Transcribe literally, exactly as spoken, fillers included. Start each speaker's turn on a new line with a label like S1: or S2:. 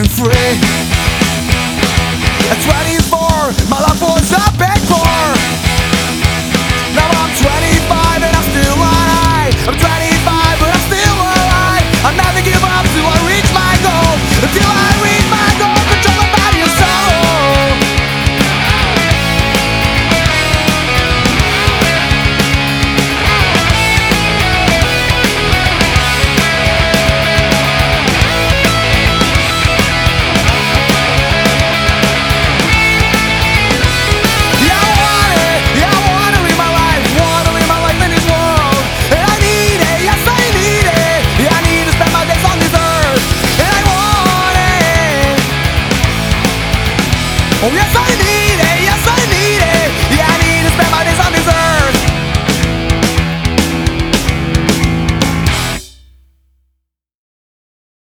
S1: and free. At twenty-four, my life was a big bore. Now I'm twenty-five and I'm still alive. I'm twenty-five but I'm still alive. I'll never give up till I reach my goal. Until I reach my goal, control my body and soul. Oh yes I need